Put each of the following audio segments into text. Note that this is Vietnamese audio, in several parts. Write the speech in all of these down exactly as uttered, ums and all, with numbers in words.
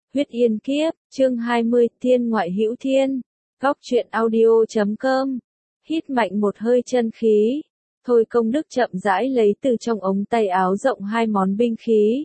Huyết Yên Kiếp, chương hai mươi, Thiên Ngoại Hữu Thiên. Góc truyện audio chấm com. Hít mạnh một hơi chân khí. Thôi Công Đức chậm rãi lấy từ trong ống tay áo rộng hai món binh khí.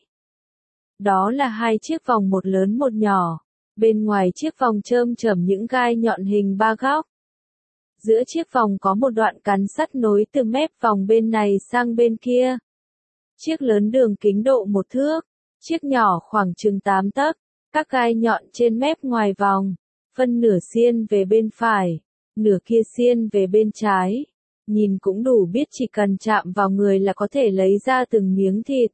Đó là hai chiếc vòng, một lớn một nhỏ. Bên ngoài chiếc vòng chơm chởm những gai nhọn hình ba góc. Giữa chiếc vòng có một đoạn cán sắt nối từ mép vòng bên này sang bên kia. Chiếc lớn đường kính độ một thước, chiếc nhỏ khoảng chừng tám tấc. Các gai nhọn trên mép ngoài vòng, phân nửa xiên về bên phải, nửa kia xiên về bên trái. Nhìn cũng đủ biết chỉ cần chạm vào người là có thể lấy ra từng miếng thịt.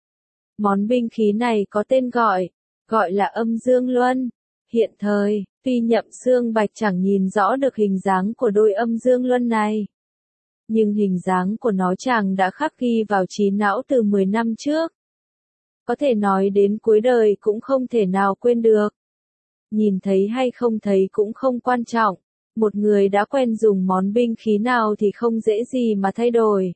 Món binh khí này có tên gọi, gọi là Âm Dương Luân. Hiện thời, tuy Nhậm Xương Bạch chẳng nhìn rõ được hình dáng của đôi Âm Dương Luân này, nhưng hình dáng của nó chàng đã khắc ghi vào trí não từ mười năm trước. Có thể nói đến cuối đời cũng không thể nào quên được. Nhìn thấy hay không thấy cũng không quan trọng, một người đã quen dùng món binh khí nào thì không dễ gì mà thay đổi.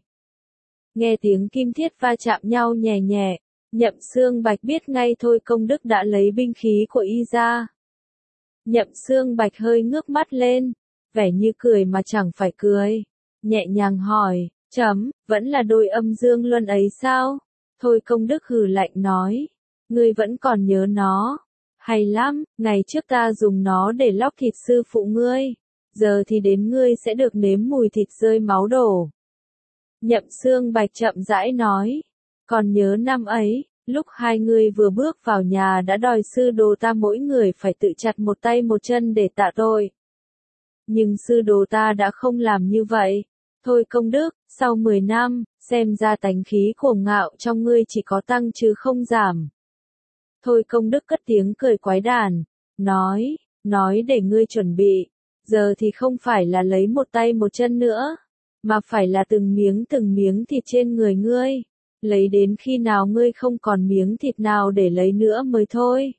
Nghe tiếng kim thiết va chạm nhau nhẹ nhẹ, Nhậm Xương Bạch biết ngay Thôi Công Đức đã lấy binh khí của y ra. Nhậm Xương Bạch hơi ngước mắt lên, vẻ như cười mà chẳng phải cười, nhẹ nhàng hỏi, chấm, vẫn là đôi Âm Dương Luân ấy sao? Thôi Công Đức hừ lạnh nói, ngươi vẫn còn nhớ nó, hay lắm, ngày trước ta dùng nó để lóc thịt sư phụ ngươi, giờ thì đến ngươi sẽ được nếm mùi thịt rơi máu đổ. Nhậm Xương Bạch chậm rãi nói, còn nhớ năm ấy, lúc hai ngươi vừa bước vào nhà đã đòi sư đồ ta mỗi người phải tự chặt một tay một chân để tạ tội. Nhưng sư đồ ta đã không làm như vậy. Thôi Công Đức, sau mười năm, xem ra tánh khí cuồng ngạo trong ngươi chỉ có tăng chứ không giảm. Thôi Công Đức cất tiếng cười quái đản, nói, nói để ngươi chuẩn bị, giờ thì không phải là lấy một tay một chân nữa, mà phải là từng miếng từng miếng thịt trên người ngươi, lấy đến khi nào ngươi không còn miếng thịt nào để lấy nữa mới thôi.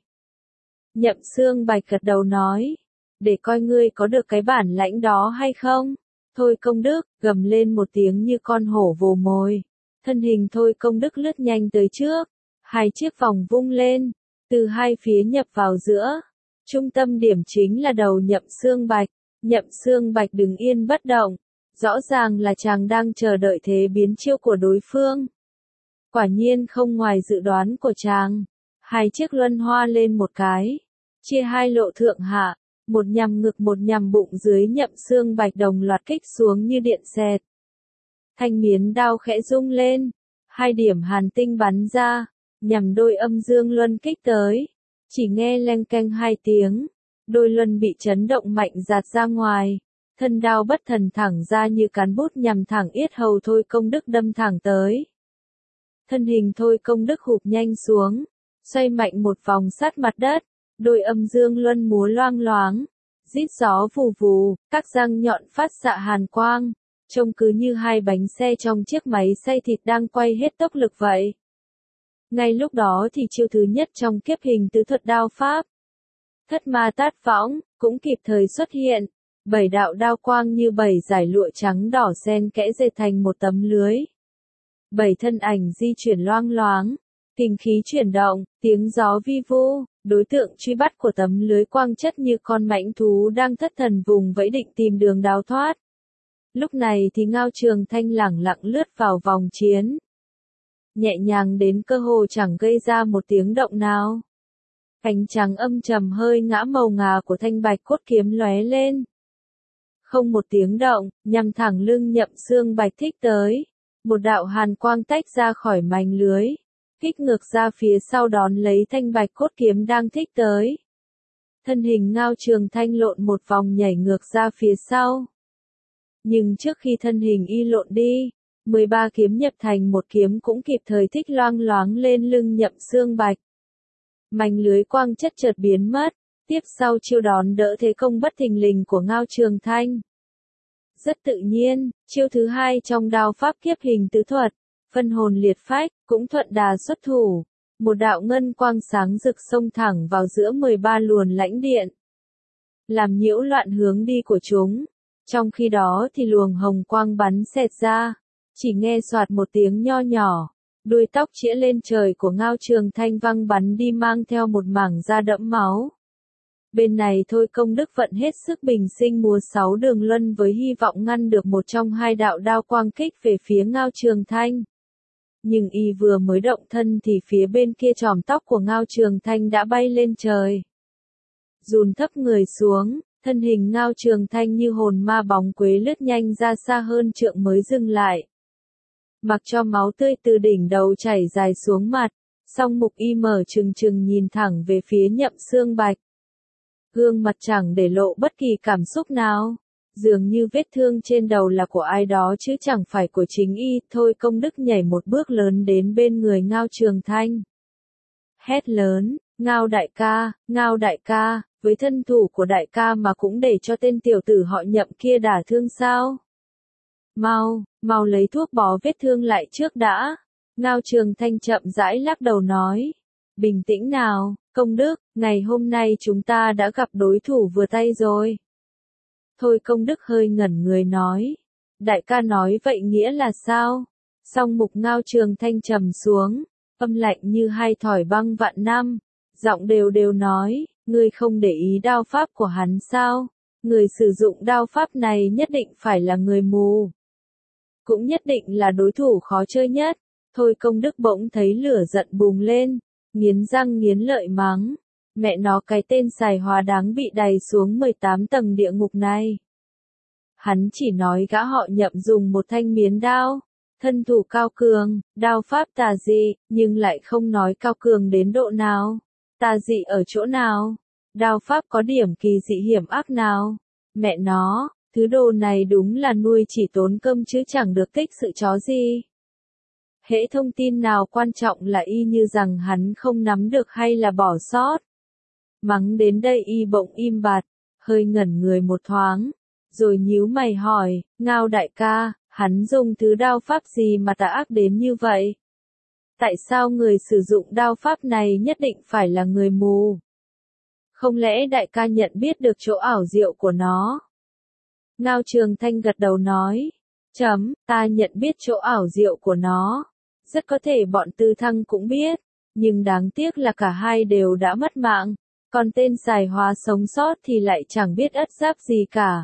Nhậm Xương Bạch gật đầu nói, để coi ngươi có được cái bản lãnh đó hay không. Thôi Công Đức, gầm lên một tiếng như con hổ vồ mồi. Thân hình Thôi Công Đức lướt nhanh tới trước. Hai chiếc vòng vung lên, từ hai phía nhập vào giữa. Trung tâm điểm chính là đầu Nhậm Xương Bạch. Nhậm Xương Bạch đứng yên bất động. Rõ ràng là chàng đang chờ đợi thế biến chiêu của đối phương. Quả nhiên không ngoài dự đoán của chàng. Hai chiếc luân hoa lên một cái. Chia hai lộ thượng hạ. Một nhằm ngực một nhằm bụng dưới Nhậm Xương Bạch đồng loạt kích xuống như điện xẹt. Thanh miến đao khẽ rung lên, hai điểm hàn tinh bắn ra, nhằm đôi Âm Dương Luân kích tới. Chỉ nghe leng keng hai tiếng, đôi luân bị chấn động mạnh giạt ra ngoài, thân đao bất thần thẳng ra như cán bút nhằm thẳng yết hầu Thôi Công Đức đâm thẳng tới. Thân hình Thôi Công Đức hụp nhanh xuống, xoay mạnh một vòng sát mặt đất. Đôi Âm Dương Luân múa loang loáng, rít gió vù vù, các răng nhọn phát xạ hàn quang, trông cứ như hai bánh xe trong chiếc máy xay thịt đang quay hết tốc lực vậy. Ngay lúc đó thì chiêu thứ nhất trong kiếp hình tứ thuật đao pháp, Thất Ma Tát Võng, cũng kịp thời xuất hiện. Bảy đạo đao quang như bảy dải lụa trắng đỏ xen kẽ dệt thành một tấm lưới. Bảy thân ảnh di chuyển loang loáng, kình khí chuyển động, tiếng gió vi vu. Đối tượng truy bắt của tấm lưới quang chất như con mãnh thú đang thất thần vùng vẫy định tìm đường đào thoát. Lúc này thì Ngao Trường Thanh lẳng lặng lướt vào vòng chiến. Nhẹ nhàng đến cơ hồ chẳng gây ra một tiếng động nào. Cánh trắng âm trầm hơi ngã màu ngà của thanh bạch cốt kiếm lóe lên. Không một tiếng động, nhằm thẳng lưng Nhậm Xương Bạch thích tới. Một đạo hàn quang tách ra khỏi mảnh lưới. Kích ngược ra phía sau đón lấy thanh bạch cốt kiếm đang thích tới. Thân hình Ngao Trường Thanh lộn một vòng nhảy ngược ra phía sau. Nhưng trước khi thân hình y lộn đi, mười ba kiếm nhập thành một kiếm cũng kịp thời thích loang loáng lên lưng Nhậm Xương Bạch. Mảnh lưới quang chất chợt biến mất, tiếp sau chiêu đón đỡ thế công bất thình lình của Ngao Trường Thanh. Rất tự nhiên, chiêu thứ hai trong đao pháp kiếp hình tứ thuật, phân hồn liệt phách, cũng thuận đà xuất thủ. Một đạo ngân quang sáng rực xông thẳng vào giữa mười ba luồn lãnh điện, làm nhiễu loạn hướng đi của chúng. Trong khi đó thì luồng hồng quang bắn xẹt ra, chỉ nghe soạt một tiếng nho nhỏ, Đuôi tóc chĩa lên trời của Ngao Trường Thanh văng bắn đi mang theo một mảng da đẫm máu. Bên này Thôi Công Đức vận hết sức bình sinh múa sáu đường luân với hy vọng ngăn được một trong hai đạo đao quang kích về phía Ngao Trường Thanh. Nhưng y vừa mới động thân thì phía bên kia chòm tóc của Ngao Trường Thanh đã bay lên trời. Dùn thấp người xuống, thân hình Ngao Trường Thanh như hồn ma bóng quế lướt nhanh ra xa hơn trượng mới dừng lại. Mặc cho máu tươi từ đỉnh đầu chảy dài xuống mặt, song mục y mở trừng trừng nhìn thẳng về phía Nhậm Xương Bạch. Gương mặt chẳng để lộ bất kỳ cảm xúc nào, dường như vết thương trên đầu là của ai đó chứ chẳng phải của chính y. Thôi Công Đức nhảy một bước lớn đến bên người Ngao Trường Thanh. Hét lớn, Ngao đại ca, Ngao đại ca, với thân thủ của đại ca mà cũng để cho tên tiểu tử họ Nhậm kia đả thương sao? Mau, mau lấy thuốc bó vết thương lại trước đã. Ngao Trường Thanh chậm rãi lắc đầu nói. Bình tĩnh nào, Công Đức, ngày hôm nay chúng ta đã gặp đối thủ vừa tay rồi. Thôi Công Đức hơi ngẩn người nói. Đại ca nói vậy nghĩa là sao? Song mục Ngao Trường Thanh trầm xuống, âm lạnh như hai thỏi băng vạn năm, giọng đều đều nói, ngươi không để ý đao pháp của hắn sao? Người sử dụng đao pháp này nhất định phải là người mù. Cũng nhất định là đối thủ khó chơi nhất. Thôi Công Đức bỗng thấy lửa giận bùng lên, nghiến răng nghiến lợi mắng. Mẹ nó cái tên xài hóa đáng bị đày xuống mười tám tầng địa ngục này. Hắn chỉ nói gã họ Nhậm dùng một thanh miến đao, thân thủ cao cường, đao pháp tà dị, nhưng lại không nói cao cường đến độ nào. Tà dị ở chỗ nào? Đao pháp có điểm kỳ dị hiểm ác nào? Mẹ nó, thứ đồ này đúng là nuôi chỉ tốn cơm chứ chẳng được tích sự chó gì. Hễ thông tin nào quan trọng là y như rằng hắn không nắm được hay là bỏ sót. Mắng đến đây y bỗng im bặt, hơi ngẩn người một thoáng, rồi nhíu mày hỏi, Ngao đại ca, hắn dùng thứ đao pháp gì mà tà ác đến như vậy? Tại sao người sử dụng đao pháp này nhất định phải là người mù? Không lẽ đại ca nhận biết được chỗ ảo diệu của nó? Ngao Trường Thanh gật đầu nói, chấm, ta nhận biết chỗ ảo diệu của nó. Rất có thể bọn Tư Thăng cũng biết, nhưng đáng tiếc là cả hai đều đã mất mạng, còn tên xài hóa sống sót thì lại chẳng biết ất giáp gì cả.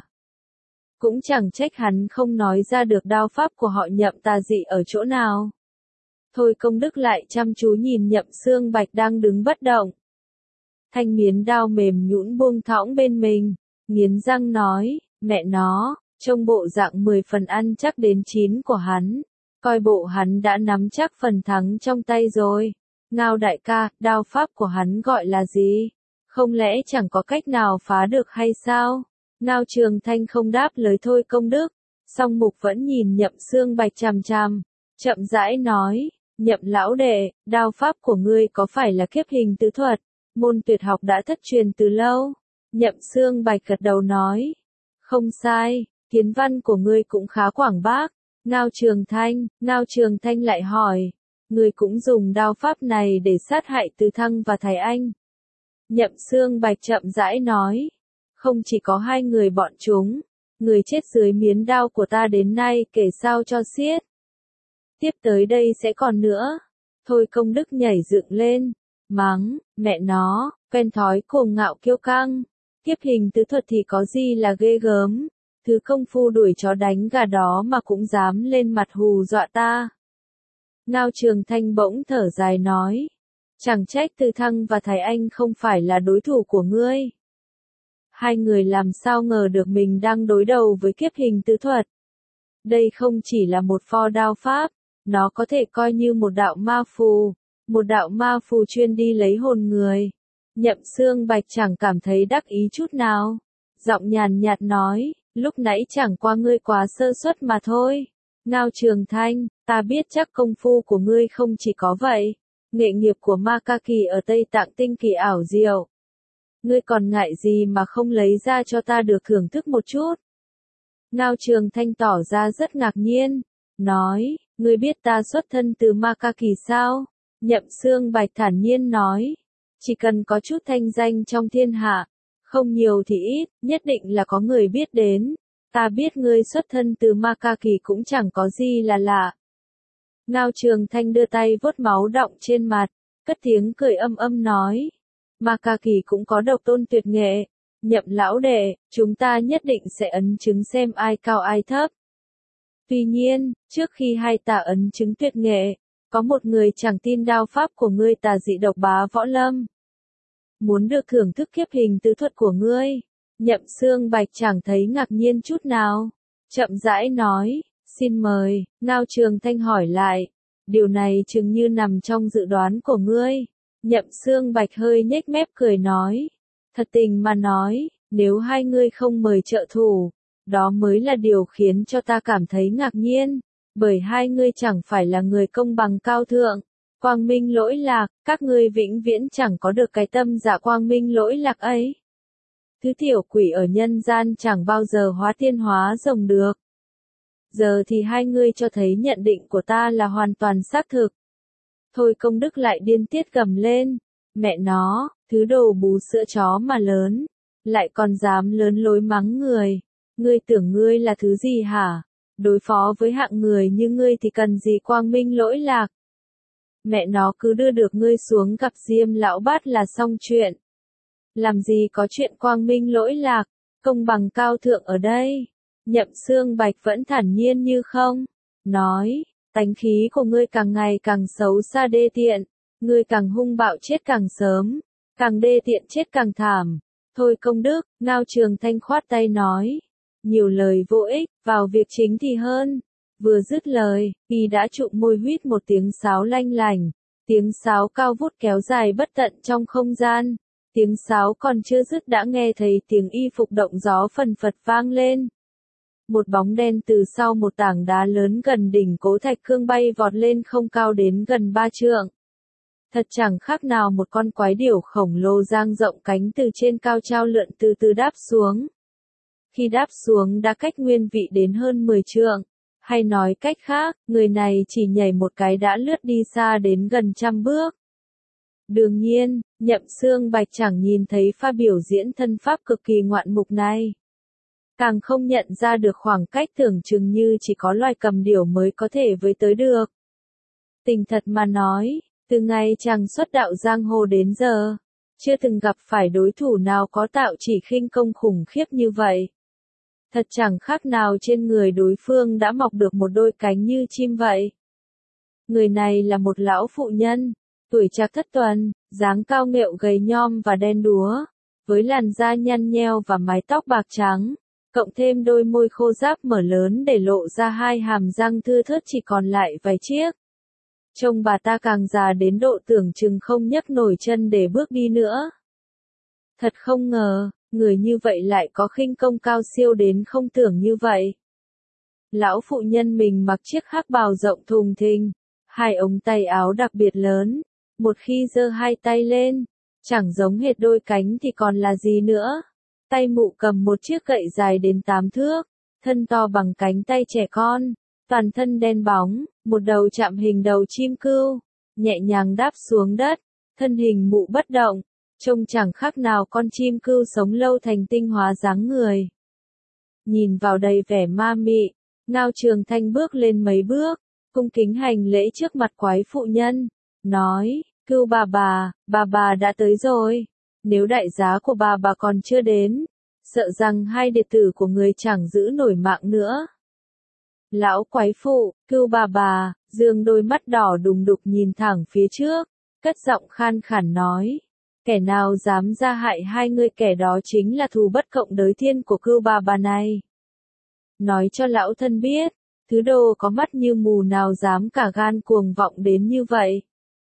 Cũng chẳng trách hắn không nói ra được đao pháp của họ Nhậm tà dị ở chỗ nào. Thôi Công Đức lại chăm chú nhìn Nhậm Xương Bạch đang đứng bất động. Thanh miến đao mềm nhũn buông thõng bên mình, nghiến răng nói, mẹ nó, trông bộ dạng mười phần ăn chắc đến chín của hắn. Coi bộ hắn đã nắm chắc phần thắng trong tay rồi. Ngao đại ca, đao pháp của hắn gọi là gì? Không lẽ chẳng có cách nào phá được hay sao? Ngao Trường Thanh không đáp lời Thôi Công Đức, song mục vẫn nhìn Nhậm Xương Bạch chằm chằm, chậm rãi nói, Nhậm lão đệ, đao pháp của ngươi có phải là kiếp hình tứ thuật, môn tuyệt học đã thất truyền từ lâu? Nhậm Xương Bạch gật đầu nói, không sai, kiến văn của ngươi cũng khá quảng bác. Ngao Trường Thanh, Ngao Trường Thanh lại hỏi, ngươi cũng dùng đao pháp này để sát hại Từ Thăng và Thái Anh. Nhậm Xương Bạch chậm rãi nói, không chỉ có hai người bọn chúng, người chết dưới miến đao của ta đến nay kể sao cho xiết. Tiếp tới đây sẽ còn nữa. Thôi Công Đức nhảy dựng lên, mắng, mẹ nó, quen thói cuồng ngạo kiêu căng, kiếp hình tứ thuật thì có gì là ghê gớm. Thứ công phu đuổi chó đánh gà đó mà cũng dám lên mặt hù dọa ta. Ngao Trường Thanh bỗng thở dài nói, chẳng trách Từ Thăng và Thái Anh không phải là đối thủ của ngươi. Hai người làm sao ngờ được mình đang đối đầu với kiếp hình tứ thuật. Đây không chỉ là một pho đao pháp, nó có thể coi như một đạo ma phù, một đạo ma phù chuyên đi lấy hồn người. Nhậm Xương Bạch chẳng cảm thấy đắc ý chút nào, giọng nhàn nhạt nói, lúc nãy chẳng qua ngươi quá sơ suất mà thôi. Ngao Trường Thanh, ta biết chắc công phu của ngươi không chỉ có vậy. Nghệ nghiệp của Ma Ca Kỳ ở Tây Tạng tinh kỳ ảo diệu. Ngươi còn ngại gì mà không lấy ra cho ta được thưởng thức một chút? Ngao Trường Thanh tỏ ra rất ngạc nhiên, nói, ngươi biết ta xuất thân từ Ma Ca Kỳ sao? Nhậm Xương Bạch thản nhiên nói, chỉ cần có chút thanh danh trong thiên hạ, không nhiều thì ít, nhất định là có người biết đến. Ta biết ngươi xuất thân từ Ma Ca Kỳ cũng chẳng có gì là lạ. Ngao Trường Thanh đưa tay vuốt máu đọng trên mặt, cất tiếng cười âm âm nói. Mà Ca Kỳ cũng có độc tôn tuyệt nghệ. Nhậm lão đệ, chúng ta nhất định sẽ ấn chứng xem ai cao ai thấp. Tuy nhiên, trước khi hai ta ấn chứng tuyệt nghệ, có một người chẳng tin đao pháp của ngươi tà dị độc bá võ lâm. Muốn được thưởng thức kiếp hình tứ thuật của ngươi. Nhậm Xương Bạch chẳng thấy ngạc nhiên chút nào. Chậm rãi nói, xin mời. Ngao Trường Thanh hỏi lại. Điều này chừng như nằm trong dự đoán của ngươi. Nhậm Xương Bạch hơi nhếch mép cười nói. Thật tình mà nói, nếu hai ngươi không mời trợ thủ, đó mới là điều khiến cho ta cảm thấy ngạc nhiên. Bởi hai ngươi chẳng phải là người công bằng cao thượng. Quang minh lỗi lạc, các ngươi vĩnh viễn chẳng có được cái tâm dạ quang minh lỗi lạc ấy. Thứ tiểu quỷ ở nhân gian chẳng bao giờ hóa tiên hóa rồng được. Giờ thì hai ngươi cho thấy nhận định của ta là hoàn toàn xác thực. Thôi Công Đức lại điên tiết gầm lên. Mẹ nó, thứ đồ bú sữa chó mà lớn. Lại còn dám lớn lối mắng người. Ngươi tưởng ngươi là thứ gì hả? Đối phó với hạng người như ngươi thì cần gì quang minh lỗi lạc. Mẹ nó cứ đưa được ngươi xuống gặp Diêm lão bát là xong chuyện. Làm gì có chuyện quang minh lỗi lạc, công bằng cao thượng ở đây. Nhậm Xương Bạch vẫn thản nhiên như không. Nói, tánh khí của ngươi càng ngày càng xấu xa đê tiện. Ngươi càng hung bạo chết càng sớm. Càng đê tiện chết càng thảm. Thôi Công Đức, Ngao Trường Thanh khoát tay nói. Nhiều lời vô ích, vào việc chính thì hơn. Vừa dứt lời, y đã trụng môi huýt một tiếng sáo lanh lành. Tiếng sáo cao vút kéo dài bất tận trong không gian. Tiếng sáo còn chưa dứt đã nghe thấy tiếng y phục động gió phần phật vang lên. Một bóng đen từ sau một tảng đá lớn gần đỉnh Cố Thạch Cương bay vọt lên không cao đến gần ba trượng. Thật chẳng khác nào một con quái điểu khổng lồ dang rộng cánh từ trên cao trao lượn từ từ đáp xuống. Khi đáp xuống đã cách nguyên vị đến hơn mười trượng. Hay nói cách khác, người này chỉ nhảy một cái đã lướt đi xa đến gần trăm bước. Đương nhiên, Nhậm Xương Bạch chẳng nhìn thấy pha biểu diễn thân pháp cực kỳ ngoạn mục này. Càng không nhận ra được khoảng cách tưởng chừng như chỉ có loài cầm điểu mới có thể với tới được. Tình thật mà nói, từ ngày chàng xuất đạo giang hồ đến giờ, chưa từng gặp phải đối thủ nào có tạo chỉ khinh công khủng khiếp như vậy. Thật chẳng khác nào trên người đối phương đã mọc được một đôi cánh như chim vậy. Người này là một lão phụ nhân, tuổi trạc thất tuần, dáng cao nghệu gầy nhom và đen đúa, với làn da nhăn nheo và mái tóc bạc trắng, cộng thêm đôi môi khô ráp mở lớn để lộ ra hai hàm răng thưa thớt chỉ còn lại vài chiếc. Trông bà ta càng già đến độ tưởng chừng không nhấc nổi chân để bước đi nữa. Thật không ngờ, người như vậy lại có khinh công cao siêu đến không tưởng như vậy. Lão phụ nhân mình mặc chiếc hắc bào rộng thùng thình, hai ống tay áo đặc biệt lớn, một khi giơ hai tay lên, chẳng giống hệt đôi cánh thì còn là gì nữa. Tay mụ cầm một chiếc gậy dài đến tám thước, thân to bằng cánh tay trẻ con, toàn thân đen bóng, một đầu chạm hình đầu chim cưu, nhẹ nhàng đáp xuống đất, thân hình mụ bất động, trông chẳng khác nào con chim cưu sống lâu thành tinh hóa dáng người. Nhìn vào đầy vẻ ma mị, Ngao Trường Thanh bước lên mấy bước, cung kính hành lễ trước mặt quái phụ nhân, nói, Cưu bà bà, bà bà đã tới rồi. Nếu đại giá của bà bà còn chưa đến, sợ rằng hai đệ tử của người chẳng giữ nổi mạng nữa. Lão quái phụ, Cưu bà bà, dương đôi mắt đỏ đùng đục nhìn thẳng phía trước, cất giọng khan khản nói. Kẻ nào dám ra hại hai người kẻ đó chính là thù bất cộng đới thiên của Cưu bà bà này. Nói cho lão thân biết, thứ đồ có mắt như mù nào dám cả gan cuồng vọng đến như vậy.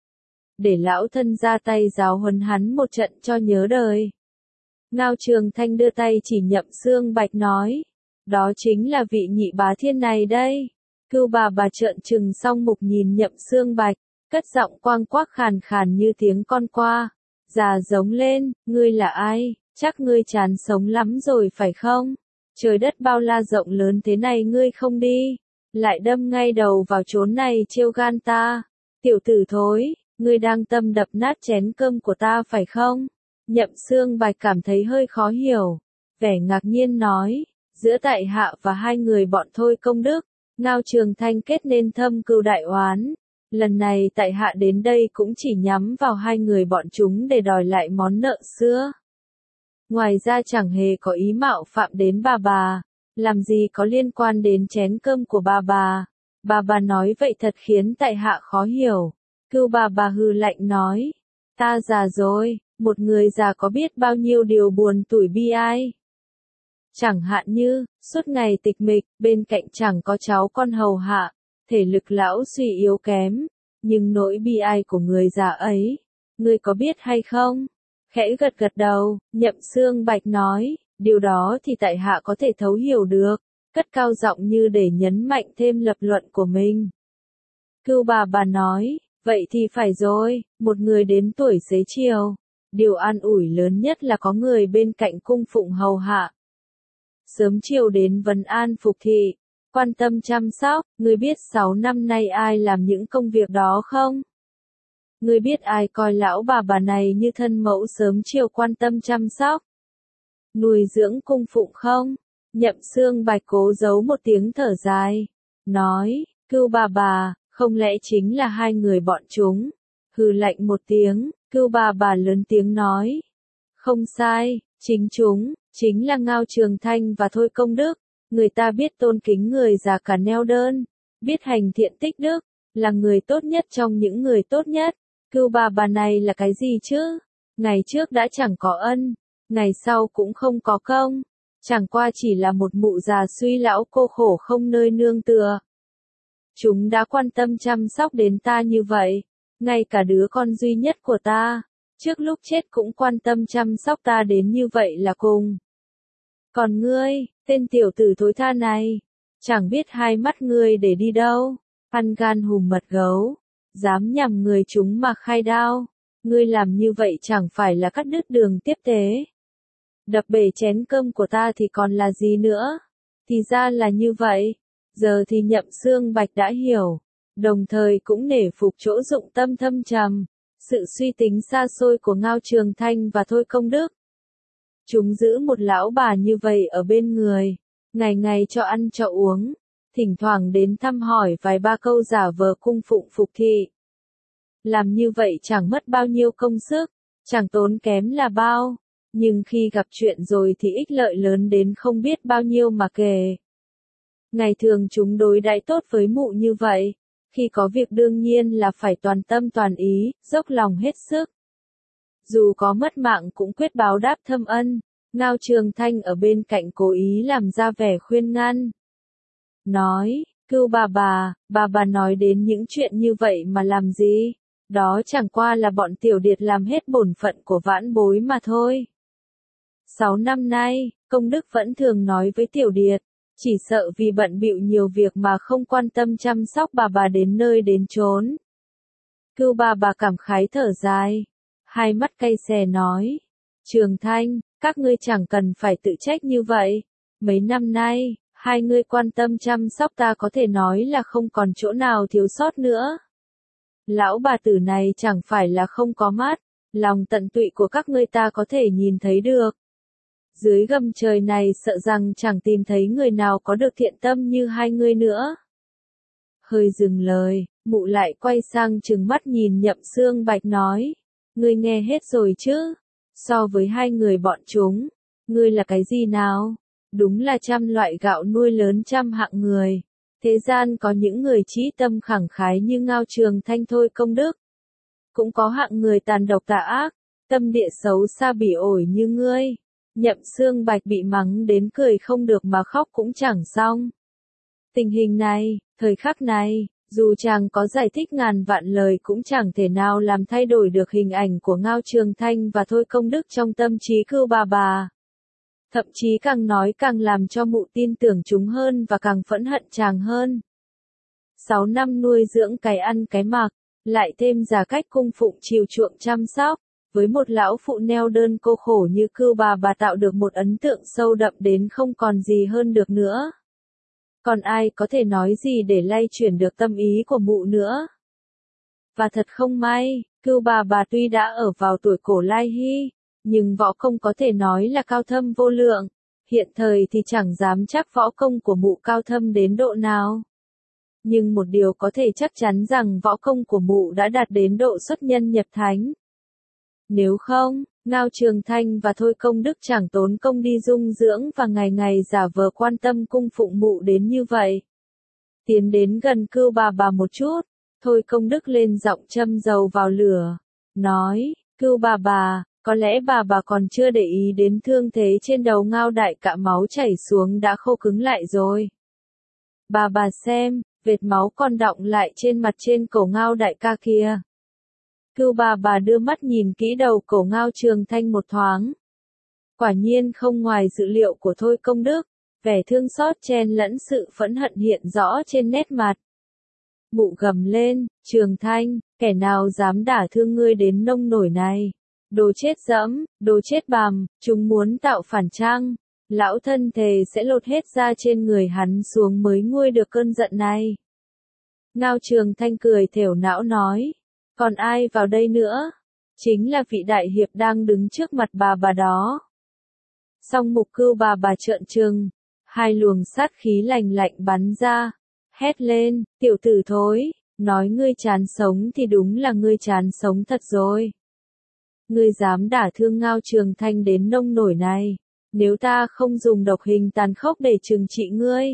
Để lão thân ra tay giáo huấn hắn một trận cho nhớ đời. Ngao Trường Thanh đưa tay chỉ Nhậm Xương Bạch nói. Đó chính là vị nhị bá thiên này đây. Cưu bà bà trợn trừng song mục nhìn Nhậm Xương Bạch, cất giọng quang quác khàn khàn như tiếng con qua. Già giống lên, ngươi là ai, chắc ngươi chán sống lắm rồi phải không? Trời đất bao la rộng lớn thế này ngươi không đi, lại đâm ngay đầu vào chốn này trêu gan ta. Tiểu tử thối, ngươi đang tâm đập nát chén cơm của ta phải không? Nhậm Xương Bạch cảm thấy hơi khó hiểu, vẻ ngạc nhiên nói, giữa tại hạ và hai người bọn Thôi Công Đức, Ngao Trường Thanh kết nên thâm cừu đại oán. Lần này tại hạ đến đây cũng chỉ nhắm vào hai người bọn chúng để đòi lại món nợ xưa. Ngoài ra chẳng hề có ý mạo phạm đến bà bà, làm gì có liên quan đến chén cơm của bà bà. Bà bà nói vậy thật khiến tại hạ khó hiểu. Cưu bà bà hừ lạnh nói, ta già rồi, một người già có biết bao nhiêu điều buồn tủi bi ai. Chẳng hạn như, suốt ngày tịch mịch, bên cạnh chẳng có cháu con hầu hạ, thể lực lão suy yếu kém, nhưng nỗi bi ai của người già ấy, ngươi có biết hay không? Khẽ gật gật đầu, Nhậm Xương Bạch nói, điều đó thì tại hạ có thể thấu hiểu được, cất cao giọng như để nhấn mạnh thêm lập luận của mình. Cưu bà bà nói, vậy thì phải rồi, một người đến tuổi xế chiều, điều an ủi lớn nhất là có người bên cạnh cung phụng hầu hạ. Sớm chiều đến vấn an phục thị, quan tâm chăm sóc, ngươi biết sáu năm nay ai làm những công việc đó không? Ngươi biết ai coi lão bà bà này như thân mẫu sớm chiều quan tâm chăm sóc, nuôi dưỡng cung phụng không? Nhậm Xương Bạch cố giấu một tiếng thở dài, nói, Cưu bà bà, không lẽ chính là hai người bọn chúng? Hừ lạnh một tiếng, Cưu bà bà lớn tiếng nói, không sai, chính chúng, chính là Ngao Trường Thanh và Thôi Công Đức. Người ta biết tôn kính người già cả neo đơn, biết hành thiện tích đức, là người tốt nhất trong những người tốt nhất. Cưu bà bà này là cái gì chứ? Ngày trước đã chẳng có ân, ngày sau cũng không có công, chẳng qua chỉ là một mụ già suy lão cô khổ không nơi nương tựa. Chúng đã quan tâm chăm sóc đến ta như vậy, ngay cả đứa con duy nhất của ta, trước lúc chết cũng quan tâm chăm sóc ta đến như vậy là cùng. Còn ngươi, tên tiểu tử thối tha này, chẳng biết hai mắt ngươi để đi đâu, ăn gan hùm mật gấu, dám nhằm người chúng mà khai đao, ngươi làm như vậy chẳng phải là cắt đứt đường tiếp tế. Đập bể chén cơm của ta thì còn là gì nữa, thì ra là như vậy, giờ thì Nhậm Xương Bạch đã hiểu, đồng thời cũng nể phục chỗ dụng tâm thâm trầm, sự suy tính xa xôi của Ngao Trường Thanh và Thôi Công Đức. Chúng giữ một lão bà như vậy ở bên người, ngày ngày cho ăn cho uống, thỉnh thoảng đến thăm hỏi vài ba câu giả vờ cung phụng phục thị. Làm như vậy chẳng mất bao nhiêu công sức, chẳng tốn kém là bao, nhưng khi gặp chuyện rồi thì ích lợi lớn đến không biết bao nhiêu mà kể. Ngày thường chúng đối đãi tốt với mụ như vậy, khi có việc đương nhiên là phải toàn tâm toàn ý, dốc lòng hết sức. Dù có mất mạng cũng quyết báo đáp thâm ân. Ngao Trường Thanh ở bên cạnh cố ý làm ra vẻ khuyên ngăn. Nói, Cưu bà bà, bà bà nói đến những chuyện như vậy mà làm gì? Đó chẳng qua là bọn tiểu điệt làm hết bổn phận của vãn bối mà thôi. Sáu năm nay, Công Đức vẫn thường nói với tiểu điệt, chỉ sợ vì bận bịu nhiều việc mà không quan tâm chăm sóc bà bà đến nơi đến chốn. Cưu bà bà cảm khái thở dài, hai mắt cay xè nói, Trường Thanh, các ngươi chẳng cần phải tự trách như vậy, mấy năm nay, hai ngươi quan tâm chăm sóc ta có thể nói là không còn chỗ nào thiếu sót nữa. Lão bà tử này chẳng phải là không có mắt, lòng tận tụy của các ngươi ta có thể nhìn thấy được. Dưới gầm trời này sợ rằng chẳng tìm thấy người nào có được thiện tâm như hai ngươi nữa. Hơi dừng lời, mụ lại quay sang trừng mắt nhìn Nhậm Xương Bạch nói, ngươi nghe hết rồi chứ, so với hai người bọn chúng, ngươi là cái gì nào? Đúng là trăm loại gạo nuôi lớn trăm hạng người. Thế gian có những người trí tâm khẳng khái như Ngao Trường Thanh Thôi Công Đức. Cũng có hạng người tàn độc tà ác, tâm địa xấu xa bỉ ổi như ngươi. Nhậm Xương Bạch bị mắng đến cười không được mà khóc cũng chẳng xong. Tình hình này, thời khắc này, dù chàng có giải thích ngàn vạn lời cũng chẳng thể nào làm thay đổi được hình ảnh của Ngao Trường Thanh và Thôi Công Đức trong tâm trí Cưu bà bà. Thậm chí càng nói càng làm cho mụ tin tưởng chúng hơn và càng phẫn hận chàng hơn. Sáu năm nuôi dưỡng cái ăn cái mặc, lại thêm giả cách cung phụng chiều chuộng chăm sóc, với một lão phụ neo đơn cô khổ như Cưu bà bà tạo được một ấn tượng sâu đậm đến không còn gì hơn được nữa. Còn ai có thể nói gì để lay chuyển được tâm ý của mụ nữa? Và thật không may, Cưu bà bà tuy đã ở vào tuổi cổ lai hy, nhưng võ công có thể nói là cao thâm vô lượng, hiện thời thì chẳng dám chắc võ công của mụ cao thâm đến độ nào. Nhưng một điều có thể chắc chắn rằng võ công của mụ đã đạt đến độ xuất nhân nhập thánh. Nếu không, Ngao Trường Thanh và Thôi Công Đức chẳng tốn công đi dung dưỡng và ngày ngày giả vờ quan tâm cung phụng mụ đến như vậy. Tiến đến gần Cưu bà bà một chút, Thôi Công Đức lên giọng châm dầu vào lửa, nói, Cưu bà bà, có lẽ bà bà còn chưa để ý đến thương thế trên đầu Ngao đại ca, máu chảy xuống đã khô cứng lại rồi. Bà bà xem, vệt máu còn đọng lại trên mặt trên cổ Ngao đại ca kia. Cưu bà bà đưa mắt nhìn kỹ đầu cổ Ngao Trường Thanh một thoáng. Quả nhiên không ngoài dự liệu của Thôi Công Đức, vẻ thương xót chen lẫn sự phẫn hận hiện rõ trên nét mặt. Mụ gầm lên, Trường Thanh, kẻ nào dám đả thương ngươi đến nông nổi này? Đồ chết dẫm, đồ chết bằm, chúng muốn tạo phản trang. Lão thân thề sẽ lột hết da trên người hắn xuống mới nguôi được cơn giận này. Ngao Trường Thanh cười thểu não nói, còn ai vào đây nữa? Chính là vị đại hiệp đang đứng trước mặt bà bà đó. Song mục Cưu bà bà trợn trừng, hai luồng sát khí lạnh lạnh bắn ra, hét lên, tiểu tử thối, nói ngươi chán sống thì đúng là ngươi chán sống thật rồi. Ngươi dám đả thương Ngao Trường Thanh đến nông nổi này, nếu ta không dùng độc hình tàn khốc để trừng trị ngươi,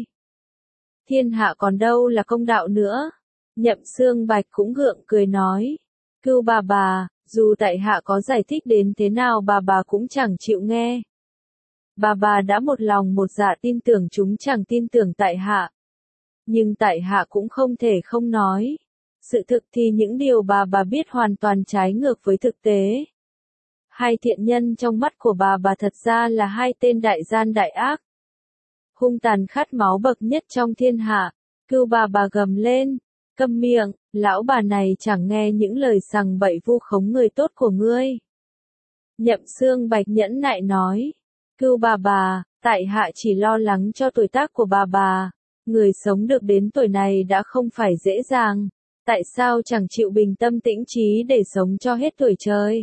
thiên hạ còn đâu là công đạo nữa. Nhậm Xương Bạch cũng gượng cười nói, Cưu bà bà, dù tại hạ có giải thích đến thế nào bà bà cũng chẳng chịu nghe. Bà bà đã một lòng một dạ tin tưởng chúng chẳng tin tưởng tại hạ. Nhưng tại hạ cũng không thể không nói. Sự thực thì những điều bà bà biết hoàn toàn trái ngược với thực tế. Hai thiện nhân trong mắt của bà bà thật ra là hai tên đại gian đại ác. Hung tàn khát máu bậc nhất trong thiên hạ. Cưu bà bà gầm lên, câm miệng, lão bà này chẳng nghe những lời sằng bậy vu khống người tốt của ngươi. Nhậm Xương Bạch nhẫn nại nói, Cưu bà bà, tại hạ chỉ lo lắng cho tuổi tác của bà bà. Người sống được đến tuổi này đã không phải dễ dàng, tại sao chẳng chịu bình tâm tĩnh trí để sống cho hết tuổi trời?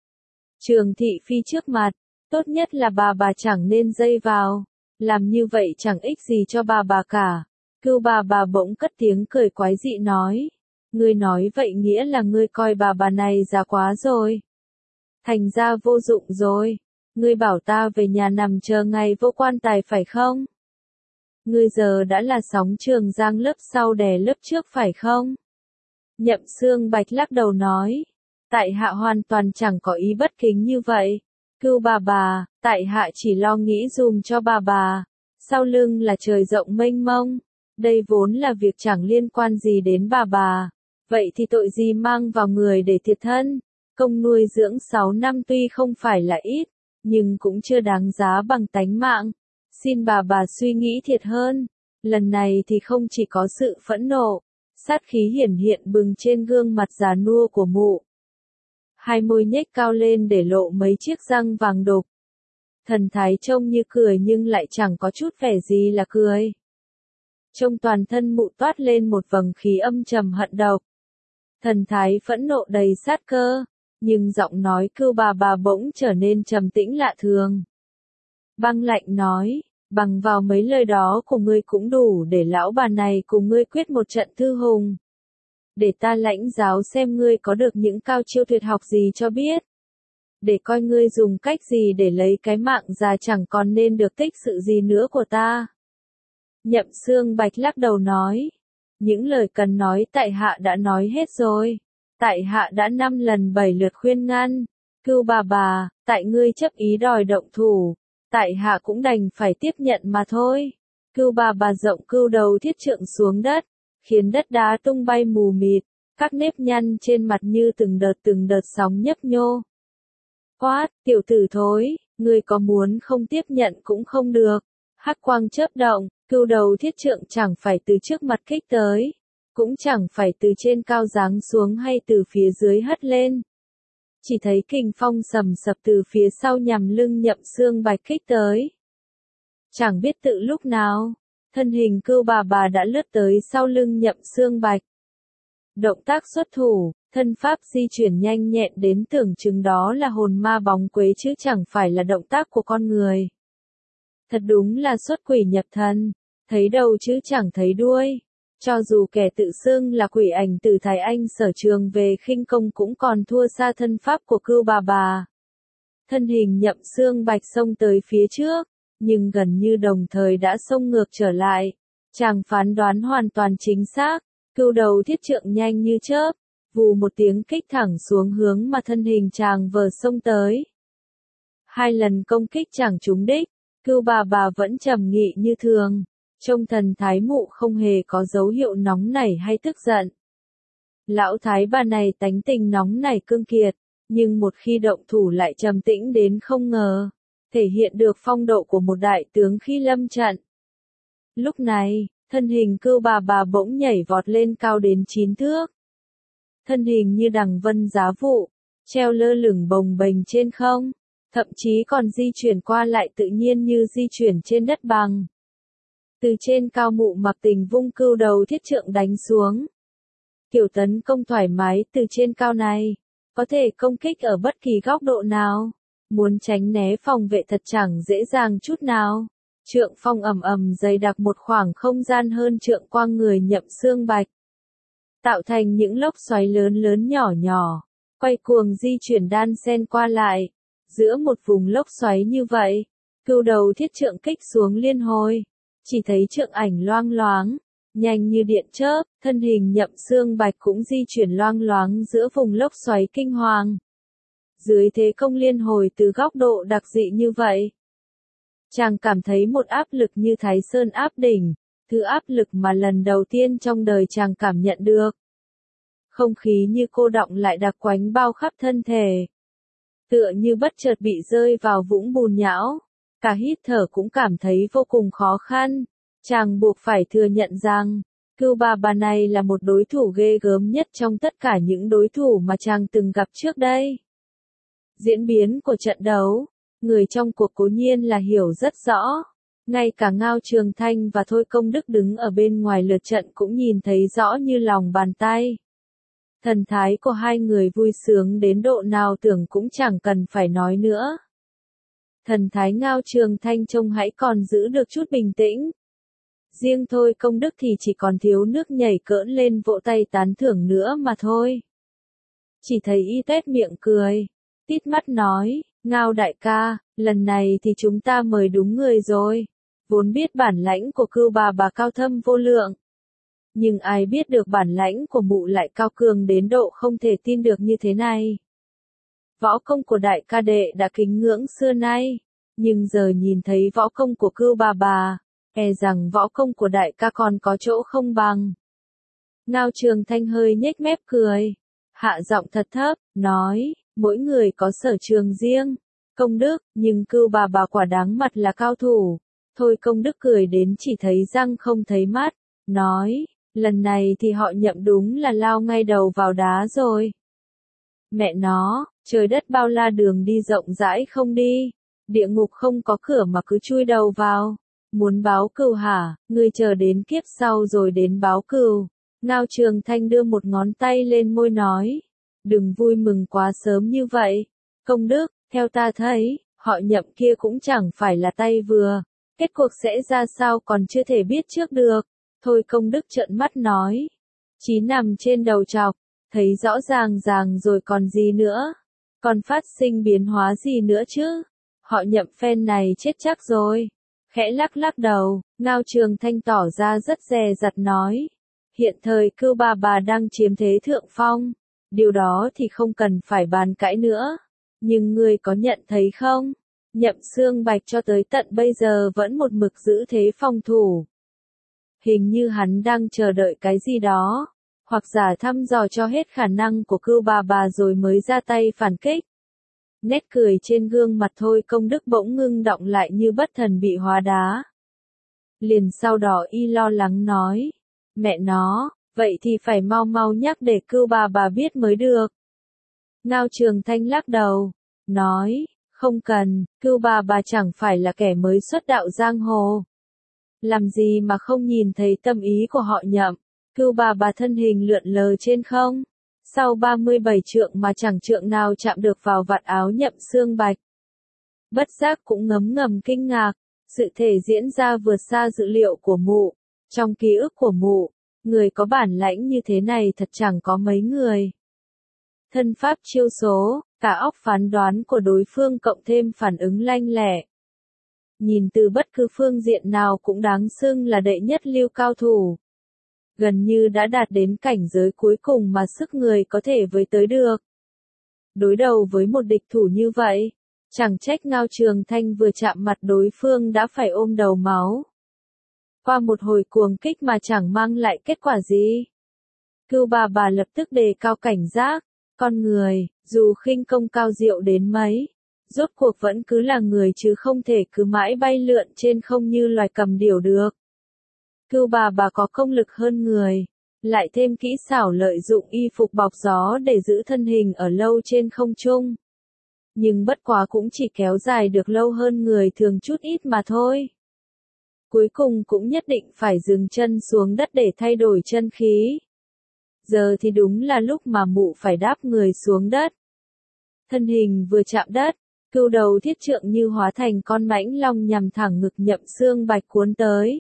Trường thị phi trước mặt, tốt nhất là bà bà chẳng nên dây vào, làm như vậy chẳng ích gì cho bà bà cả. Cưu bà bà bỗng cất tiếng cười quái dị nói, ngươi nói vậy nghĩa là ngươi coi bà bà này già quá rồi. Thành ra vô dụng rồi, ngươi bảo ta về nhà nằm chờ ngày vô quan tài phải không? Ngươi giờ đã là sóng Trường Giang lớp sau đè lớp trước phải không? Nhậm Xương Bạch lắc đầu nói, tại hạ hoàn toàn chẳng có ý bất kính như vậy. Cưu bà bà, tại hạ chỉ lo nghĩ dùm cho bà bà, sau lưng là trời rộng mênh mông, đây vốn là việc chẳng liên quan gì đến bà bà, vậy thì tội gì mang vào người để thiệt thân, công nuôi dưỡng sáu năm tuy không phải là ít, nhưng cũng chưa đáng giá bằng tánh mạng. Xin bà bà suy nghĩ thiệt hơn, lần này thì không chỉ có sự phẫn nộ, sát khí hiển hiện bừng trên gương mặt già nua của mụ. Hai môi nhếch cao lên để lộ mấy chiếc răng vàng đục. Thần thái trông như cười nhưng lại chẳng có chút vẻ gì là cười. Trông toàn thân mụ toát lên một vầng khí âm trầm hận độc. Thần thái phẫn nộ đầy sát cơ, nhưng giọng nói Cưu bà bà bỗng trở nên trầm tĩnh lạ thường. Băng lạnh nói, bằng vào mấy lời đó của ngươi cũng đủ để lão bà này cùng ngươi quyết một trận thư hùng. Để ta lãnh giáo xem ngươi có được những cao chiêu tuyệt học gì cho biết. Để coi ngươi dùng cách gì để lấy cái mạng già chẳng còn nên được tích sự gì nữa của ta. Nhậm Xương Bạch lắc đầu nói, những lời cần nói tại hạ đã nói hết rồi. Tại hạ đã năm lần bảy lượt khuyên ngăn. Cưu bà bà, tại ngươi chấp ý đòi động thủ, tại hạ cũng đành phải tiếp nhận mà thôi. Cưu bà bà rộng cưu đầu thiết trượng xuống đất, khiến đất đá tung bay mù mịt, các nếp nhăn trên mặt như từng đợt từng đợt sóng nhấp nhô. Quát, tiểu tử thối, ngươi có muốn không tiếp nhận cũng không được. Hắc quang chớp động, cưu đầu thiết trượng chẳng phải từ trước mặt kích tới, cũng chẳng phải từ trên cao giáng xuống hay từ phía dưới hất lên. Chỉ thấy kình phong sầm sập từ phía sau nhằm lưng Nhậm Xương Bạch kích tới. Chẳng biết tự lúc nào, thân hình Cưu bà bà đã lướt tới sau lưng Nhậm Xương Bạch. Động tác xuất thủ, thân pháp di chuyển nhanh nhẹn đến tưởng chừng đó là hồn ma bóng quế chứ chẳng phải là động tác của con người. Thật đúng là xuất quỷ nhập thần, thấy đầu chứ chẳng thấy đuôi. Cho dù kẻ tự xưng là quỷ ảnh từ Thái Anh sở trường về khinh công cũng còn thua xa thân pháp của Cưu bà bà. Thân hình Nhậm Xương Bạch xông tới phía trước, nhưng gần như đồng thời đã xông ngược trở lại. Chàng phán đoán hoàn toàn chính xác, Cưu đầu thiết trượng nhanh như chớp, vù một tiếng kích thẳng xuống hướng mà thân hình chàng vừa xông tới. Hai lần công kích chẳng trúng đích, Cưu bà bà vẫn trầm nghị như thường, trông thần thái mụ không hề có dấu hiệu nóng nảy hay tức giận. Lão thái bà này tánh tình nóng nảy cương kiệt, nhưng một khi động thủ lại trầm tĩnh đến không ngờ, thể hiện được phong độ của một đại tướng khi lâm trận. Lúc này, thân hình Cưu bà bà bỗng nhảy vọt lên cao đến chín thước. Thân hình như đằng vân giá vụ, treo lơ lửng bồng bềnh trên không, thậm chí còn di chuyển qua lại tự nhiên như di chuyển trên đất bằng. Từ trên cao mụ mặc tình vung Cưu đầu thiết trượng đánh xuống. Kiểu tấn công thoải mái từ trên cao này, có thể công kích ở bất kỳ góc độ nào, muốn tránh né phòng vệ thật chẳng dễ dàng chút nào. Trượng phong ầm ầm dày đặc một khoảng không gian hơn trượng quang người Nhậm Xương Bạch, tạo thành những lốc xoáy lớn lớn nhỏ nhỏ, quay cuồng di chuyển đan xen qua lại. Giữa một vùng lốc xoáy như vậy, Cưu đầu thiết trượng kích xuống liên hồi, chỉ thấy trượng ảnh loang loáng, nhanh như điện chớp, thân hình Nhậm Xương Bạch cũng di chuyển loang loáng giữa vùng lốc xoáy kinh hoàng. Dưới thế công liên hồi từ góc độ đặc dị như vậy, chàng cảm thấy một áp lực như Thái Sơn áp đỉnh, thứ áp lực mà lần đầu tiên trong đời chàng cảm nhận được. Không khí như cô đọng lại đặc quánh bao khắp thân thể. Tựa như bất chợt bị rơi vào vũng bùn nhão, cả hít thở cũng cảm thấy vô cùng khó khăn. Chàng buộc phải thừa nhận rằng, Cưu bà bà này là một đối thủ ghê gớm nhất trong tất cả những đối thủ mà chàng từng gặp trước đây. Diễn biến của trận đấu, người trong cuộc cố nhiên là hiểu rất rõ. Ngay cả Ngao Trường Thanh và Thôi Công Đức đứng ở bên ngoài lượt trận cũng nhìn thấy rõ như lòng bàn tay. Thần thái của hai người vui sướng đến độ nào tưởng cũng chẳng cần phải nói nữa. Thần thái Ngao Trường Thanh trông hãy còn giữ được chút bình tĩnh. Riêng Thôi Công Đức thì chỉ còn thiếu nước nhảy cỡn lên vỗ tay tán thưởng nữa mà thôi. Chỉ thấy y tét miệng cười, tít mắt nói, Ngao đại ca, lần này thì chúng ta mời đúng người rồi. Vốn biết bản lãnh của Cưu bà bà cao thâm vô lượng, nhưng ai biết được bản lãnh của mụ lại cao cường đến độ không thể tin được như thế này. Võ công của đại ca đệ đã kính ngưỡng xưa nay, nhưng giờ nhìn thấy võ công của Cưu bà bà, e rằng võ công của đại ca còn có chỗ không bằng. Ngao Trường Thanh hơi nhếch mép cười, hạ giọng thật thấp, nói, mỗi người có sở trường riêng, Công Đức, nhưng Cưu bà bà quả đáng mặt là cao thủ. Thôi Công Đức cười đến chỉ thấy răng không thấy mắt, nói, lần này thì họ Nhậm đúng là lao ngay đầu vào đá rồi. Mẹ nó, trời đất bao la đường đi rộng rãi không đi, địa ngục không có cửa mà cứ chui đầu vào. Muốn báo cừu hả, ngươi chờ đến kiếp sau rồi đến báo cừu. Ngao Trường Thanh đưa một ngón tay lên môi nói, đừng vui mừng quá sớm như vậy. Công Đức, theo ta thấy, họ Nhậm kia cũng chẳng phải là tay vừa. Kết cuộc sẽ ra sao còn chưa thể biết trước được. Thôi Công Đức trợn mắt nói, chí nằm trên đầu chọc, thấy rõ ràng ràng rồi còn gì nữa. Còn phát sinh biến hóa gì nữa chứ. Họ Nhậm phen này chết chắc rồi. Khẽ lắc lắc đầu, Ngao Trường Thanh tỏ ra rất dè dặt nói. Hiện thời Cưu bà bà đang chiếm thế thượng phong. Điều đó thì không cần phải bàn cãi nữa. Nhưng ngươi có nhận thấy không? Nhậm Xương Bạch cho tới tận bây giờ vẫn một mực giữ thế phòng thủ. Hình như hắn đang chờ đợi cái gì đó. Hoặc giả thăm dò cho hết khả năng của Cưu bà bà rồi mới ra tay phản kích. Nét cười trên gương mặt Thôi Công Đức bỗng ngưng đọng lại như bất thần bị hóa đá. Liền sau đó y lo lắng nói, mẹ nó, vậy thì phải mau mau nhắc để Cưu bà bà biết mới được. Ngao Trường Thanh lắc đầu, nói, không cần, Cưu bà bà chẳng phải là kẻ mới xuất đạo giang hồ. Làm gì mà không nhìn thấy tâm ý của họ Nhậm. Cưu bà bà thân hình lượn lờ trên không. Sau ba mươi bảy trượng mà chẳng trượng nào chạm được vào vạt áo Nhậm Xương Bạch. Bất giác cũng ngấm ngầm kinh ngạc, sự thể diễn ra vượt xa dự liệu của mụ. Trong ký ức của mụ, Người có bản lãnh như thế này thật chẳng có mấy người. Thân pháp chiêu số, cả óc phán đoán của đối phương cộng thêm phản ứng lanh lẹ. Nhìn từ bất cứ phương diện nào cũng đáng xưng là đệ nhất lưu cao thủ. Gần như đã đạt đến cảnh giới cuối cùng mà sức người có thể với tới được. Đối đầu với một địch thủ như vậy, chẳng trách Ngao Trường Thanh vừa chạm mặt đối phương đã phải ôm đầu máu. Qua một hồi cuồng kích mà chẳng mang lại kết quả gì. Cưu Bà Bà lập tức đề cao cảnh giác, con người, dù khinh công cao diệu đến mấy, rốt cuộc vẫn cứ là người chứ không thể cứ mãi bay lượn trên không như loài cầm điểu được. Cưu Bà Bà có công lực hơn người, lại thêm kỹ xảo lợi dụng y phục bọc gió để giữ thân hình ở lâu trên không trung. Nhưng bất quá cũng chỉ kéo dài được lâu hơn người thường chút ít mà thôi. Cuối cùng cũng nhất định phải dừng chân xuống đất để thay đổi chân khí. Giờ thì đúng là lúc mà mụ phải đáp người xuống đất. Thân hình vừa chạm đất, cưu đầu thiết trượng như hóa thành con mãnh long nhằm thẳng ngực Nhậm Xương Bạch cuốn tới.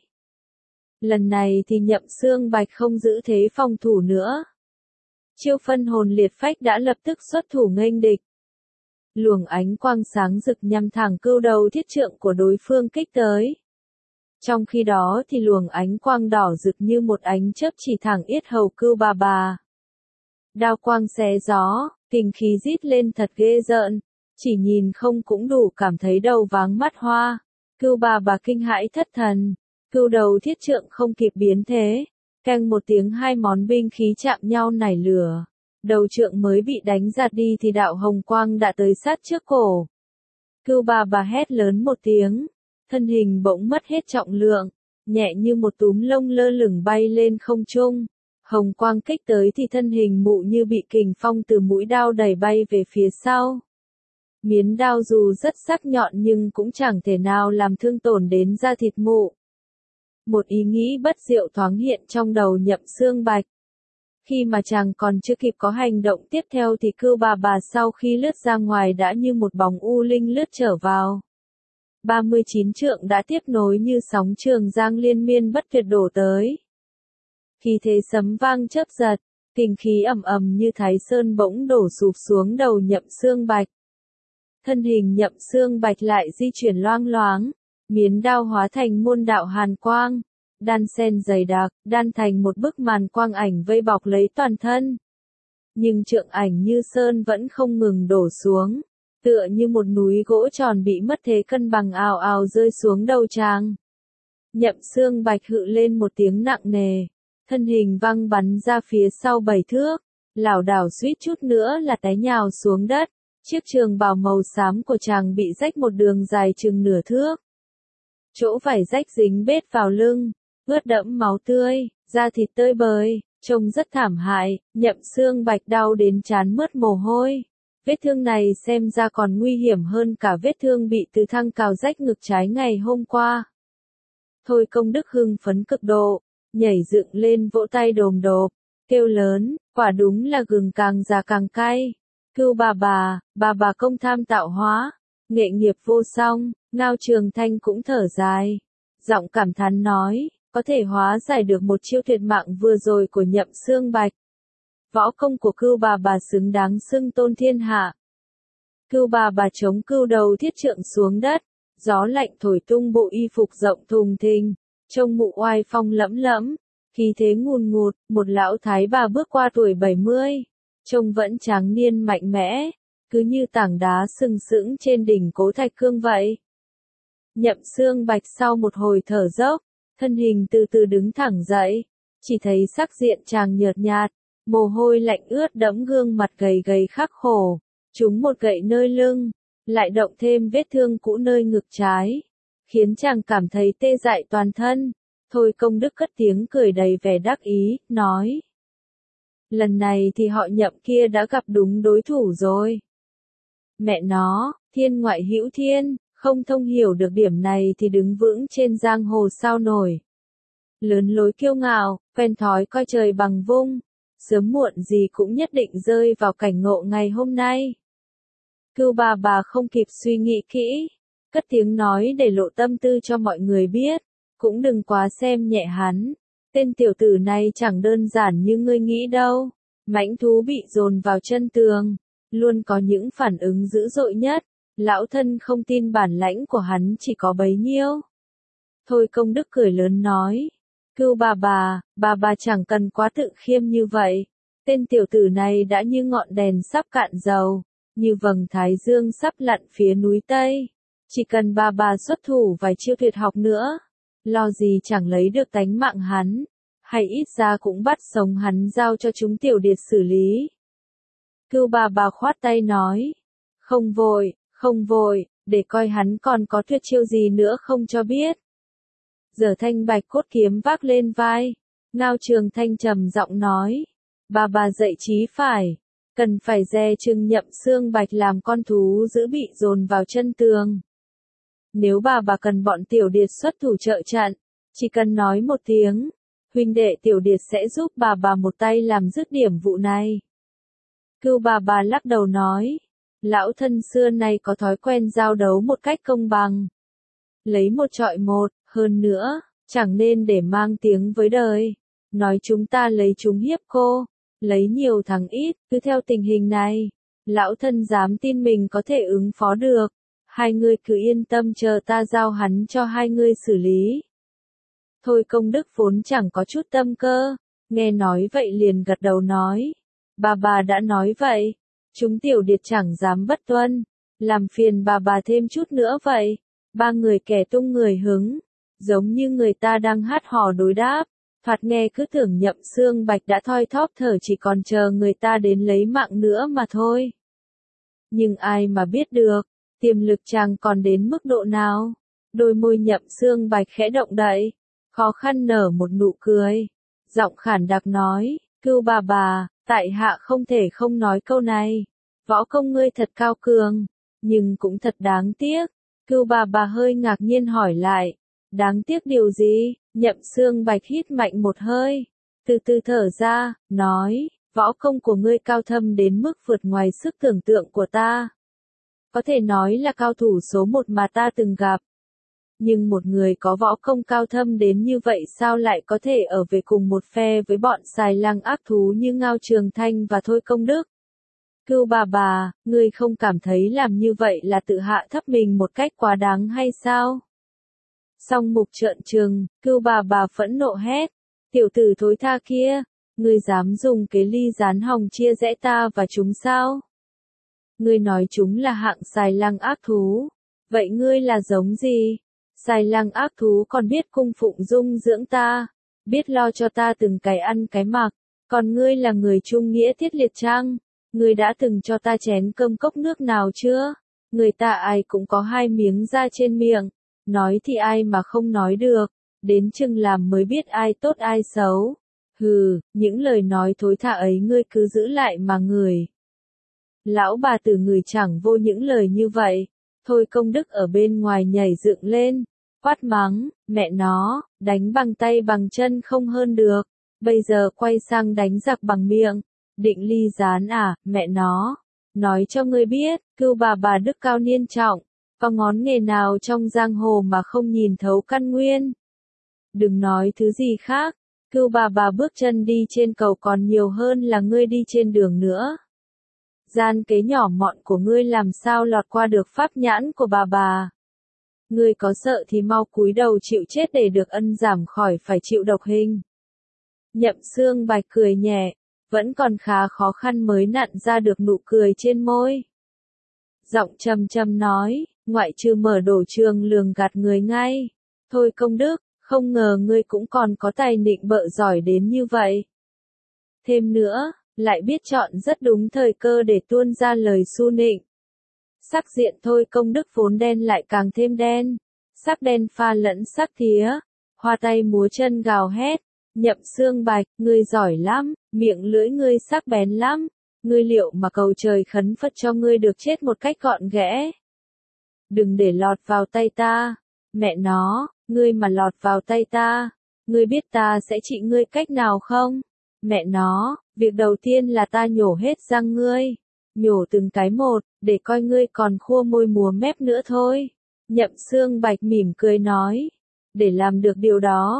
Lần này thì Nhậm Xương Bạch không giữ thế phòng thủ nữa. Chiêu phân hồn liệt phách đã lập tức xuất thủ nghênh địch. Luồng ánh quang sáng rực nhằm thẳng cưu đầu thiết trượng của đối phương kích tới. Trong khi đó thì luồng ánh quang đỏ rực như một ánh chớp chỉ thẳng yết hầu Cưu Bà Bà. Đao quang xé gió, kình khí rít lên thật ghê rợn, chỉ nhìn không cũng đủ cảm thấy đầu váng mắt hoa. Cưu Bà Bà kinh hãi thất thần, cưu đầu thiết trượng không kịp biến thế, keng một tiếng hai món binh khí chạm nhau nảy lửa. Đầu trượng mới bị đánh giạt đi thì đạo hồng quang đã tới sát trước cổ. Cưu Bà Bà hét lớn một tiếng, thân hình bỗng mất hết trọng lượng, nhẹ như một túm lông lơ lửng bay lên không trung. Hồng quang kích tới thì thân hình mụ như bị kình phong từ mũi đao đẩy bay về phía sau. Miến đao dù rất sắc nhọn nhưng cũng chẳng thể nào làm thương tổn đến da thịt mụ. Một ý nghĩ bất diệu thoáng hiện trong đầu Nhậm Xương Bạch. Khi mà chàng còn chưa kịp có hành động tiếp theo thì Cưu Bà Bà sau khi lướt ra ngoài đã như một bóng u linh lướt trở vào. ba mươi chín trượng đã tiếp nối như sóng Trường Giang liên miên bất tuyệt đổ tới. Khi thế sấm vang chớp giật, kình khí ầm ầm như Thái Sơn bỗng đổ sụp xuống đầu Nhậm Xương Bạch. Thân hình Nhậm Xương Bạch lại di chuyển loang loáng, miến đao hóa thành muôn đạo hàn quang, đan sen dày đặc, đan thành một bức màn quang ảnh vây bọc lấy toàn thân. Nhưng trượng ảnh như sơn vẫn không ngừng đổ xuống, tựa như một núi gỗ tròn bị mất thế cân bằng ào ào rơi xuống đầu chàng. Nhậm Xương Bạch hự lên một tiếng nặng nề, thân hình văng bắn ra phía sau bảy thước, lảo đảo suýt chút nữa là té nhào xuống đất. Chiếc trường bào màu xám của chàng bị rách một đường dài chừng nửa thước. Chỗ vải rách dính bết vào lưng, ướt đẫm máu tươi, da thịt tơi bời, trông rất thảm hại. Nhậm Xương Bạch đau đến trán mướt mồ hôi. Vết thương này xem ra còn nguy hiểm hơn cả vết thương bị từ thăng cào rách ngực trái ngày hôm qua. Thôi Công Đức hưng phấn cực độ, nhảy dựng lên vỗ tay đồm đốp, kêu lớn, quả đúng là gừng càng già càng cay. Cưu Bà Bà, bà bà công tham tạo hóa, nghệ nghiệp vô song. Ngao Trường Thanh cũng thở dài, giọng cảm thán nói, có thể hóa giải được một chiêu tuyệt mạng vừa rồi của Nhậm Xương Bạch. Võ công của Cưu Bà Bà xứng đáng xưng tôn thiên hạ. Cưu Bà Bà chống cưu đầu thiết trượng xuống đất, gió lạnh thổi tung bộ y phục rộng thùng thình, trông mụ oai phong lẫm lẫm, khí thế ngùn ngụt. Một lão thái bà bước qua tuổi bảy mươi, trông vẫn tráng niên mạnh mẽ, cứ như tảng đá sừng sững trên đỉnh Cố Thạch Cương vậy. Nhậm Xương Bạch sau một hồi thở dốc, thân hình từ từ đứng thẳng dậy, chỉ thấy sắc diện chàng nhợt nhạt, mồ hôi lạnh ướt đẫm gương mặt gầy gầy khắc khổ, trúng một gậy nơi lưng, lại động thêm vết thương cũ nơi ngực trái, khiến chàng cảm thấy tê dại toàn thân. Thôi Công Đức cất tiếng cười đầy vẻ đắc ý, nói: lần này thì họ Nhậm kia đã gặp đúng đối thủ rồi. Mẹ nó, thiên ngoại hữu thiên, không thông hiểu được điểm này thì đứng vững trên giang hồ sao nổi. Lớn lối kiêu ngạo, quen thói coi trời bằng vung, sớm muộn gì cũng nhất định rơi vào cảnh ngộ ngày hôm nay. Cưu Bà Bà không kịp suy nghĩ kỹ, cất tiếng nói để lộ tâm tư cho mọi người biết, cũng đừng quá xem nhẹ hắn. Tên tiểu tử này chẳng đơn giản như ngươi nghĩ đâu. Mãnh thú bị dồn vào chân tường, luôn có những phản ứng dữ dội nhất. Lão thân không tin bản lãnh của hắn chỉ có bấy nhiêu. Thôi Công Đức cười lớn nói. Cưu bà bà, bà bà chẳng cần quá tự khiêm như vậy. Tên tiểu tử này đã như ngọn đèn sắp cạn dầu, như vầng thái dương sắp lặn phía núi Tây. Chỉ cần bà bà xuất thủ vài chiêu tuyệt học nữa, lo gì chẳng lấy được tánh mạng hắn, hay ít ra cũng bắt sống hắn giao cho chúng tiểu điệt xử lý. Cưu bà bà khoát tay nói. Không vội, không vội, để coi hắn còn có tuyệt chiêu gì nữa không cho biết. Giờ Thanh Bạch cốt kiếm vác lên vai, Ngao Trường Thanh trầm giọng nói. Bà bà dạy trí phải, cần phải dè chừng Nhậm Xương Bạch làm con thú dữ bị dồn vào chân tường. Nếu bà bà cần bọn tiểu điệt xuất thủ trợ trận, chỉ cần nói một tiếng, huynh đệ tiểu điệt sẽ giúp bà bà một tay làm dứt điểm vụ này. Cưu bà bà lắc đầu nói. Lão thân xưa nay có thói quen giao đấu một cách công bằng. Lấy một trọi một, hơn nữa, chẳng nên để mang tiếng với đời. Nói chúng ta lấy chúng hiếp cô, lấy nhiều thắng ít, cứ theo tình hình này. Lão thân dám tin mình có thể ứng phó được. Hai người cứ yên tâm chờ ta giao hắn cho hai người xử lý. Thôi Công Đức vốn chẳng có chút tâm cơ, nghe nói vậy liền gật đầu nói. Bà bà đã nói vậy, chúng tiểu điệt chẳng dám bất tuân, làm phiền bà bà thêm chút nữa vậy. Ba người kẻ tung người hứng, giống như người ta đang hát hò đối đáp, thoạt nghe cứ tưởng Nhậm Xương Bạch đã thoi thóp thở chỉ còn chờ người ta đến lấy mạng nữa mà thôi. Nhưng ai mà biết được, tiềm lực chàng còn đến mức độ nào? Đôi môi Nhậm Xương Bạch khẽ động đậy, khó khăn nở một nụ cười, giọng khản đặc nói. Cưu bà bà, tại hạ không thể không nói câu này. Võ công ngươi thật cao cường, nhưng cũng thật đáng tiếc. Cưu bà bà hơi ngạc nhiên hỏi lại. Đáng tiếc điều gì? Nhậm Xương Bạch hít mạnh một hơi, từ từ thở ra, nói. Võ công của ngươi cao thâm đến mức vượt ngoài sức tưởng tượng của ta. Có thể nói là cao thủ số một mà ta từng gặp. Nhưng một người có võ công cao thâm đến như vậy sao lại có thể ở về cùng một phe với bọn xài lang ác thú như Ngao Trường Thanh và Thôi Công Đức? Cưu bà bà, ngươi không cảm thấy làm như vậy là tự hạ thấp mình một cách quá đáng hay sao? Song Mục trợn trừng, Cưu bà bà phẫn nộ hét. Tiểu tử thối tha kia, ngươi dám dùng cái ly rán hòng chia rẽ ta và chúng sao? Ngươi nói chúng là hạng xài lang ác thú. Vậy ngươi là giống gì? Xài lang ác thú còn biết cung phụng dung dưỡng ta, biết lo cho ta từng cái ăn cái mặc, còn ngươi là người trung nghĩa thiết liệt chăng? Ngươi đã từng cho ta chén cơm cốc nước nào chưa? Người ta ai cũng có hai miếng da trên miệng, nói thì ai mà không nói được, đến chừng làm mới biết ai tốt ai xấu. Hừ, những lời nói thối tha ấy ngươi cứ giữ lại mà ngửi. Lão bà tử người chẳng vô những lời như vậy. Thôi Công Đức ở bên ngoài nhảy dựng lên, quát mắng, mẹ nó, đánh bằng tay bằng chân không hơn được, bây giờ quay sang đánh giặc bằng miệng, định ly gián à, mẹ nó, nói cho ngươi biết, Cưu bà bà đức cao niên trọng, có ngón nghề nào trong giang hồ mà không nhìn thấu căn nguyên. Đừng nói thứ gì khác, Cưu bà bà bước chân đi trên cầu còn nhiều hơn là ngươi đi trên đường nữa. Gian kế nhỏ mọn của ngươi làm sao lọt qua được pháp nhãn của bà bà. Ngươi có sợ thì mau cúi đầu chịu chết để được ân giảm khỏi phải chịu độc hình. Nhậm Xương Bạch cười nhẹ, vẫn còn khá khó khăn mới nặn ra được nụ cười trên môi. Giọng trầm trầm nói, ngoại trừ mở đổ trường lường gạt người ngay. Thôi Công Đức, không ngờ ngươi cũng còn có tài nịnh bợ giỏi đến như vậy. Thêm nữa, lại biết chọn rất đúng thời cơ để tuôn ra lời su nịnh. Sắc diện Thôi Công Đức vốn đen lại càng thêm đen, sắc đen pha lẫn sắc thía, hoa tay múa chân gào hét, Nhậm Xương Bạch, ngươi giỏi lắm, miệng lưỡi ngươi sắc bén lắm, ngươi liệu mà cầu trời khấn Phật cho ngươi được chết một cách gọn ghẽ. Đừng để lọt vào tay ta, mẹ nó, ngươi mà lọt vào tay ta, ngươi biết ta sẽ trị ngươi cách nào không? Mẹ nó, việc đầu tiên là ta nhổ hết răng ngươi, nhổ từng cái một, để coi ngươi còn khua môi múa mép nữa thôi. Nhậm Xương Bạch mỉm cười nói, để làm được điều đó,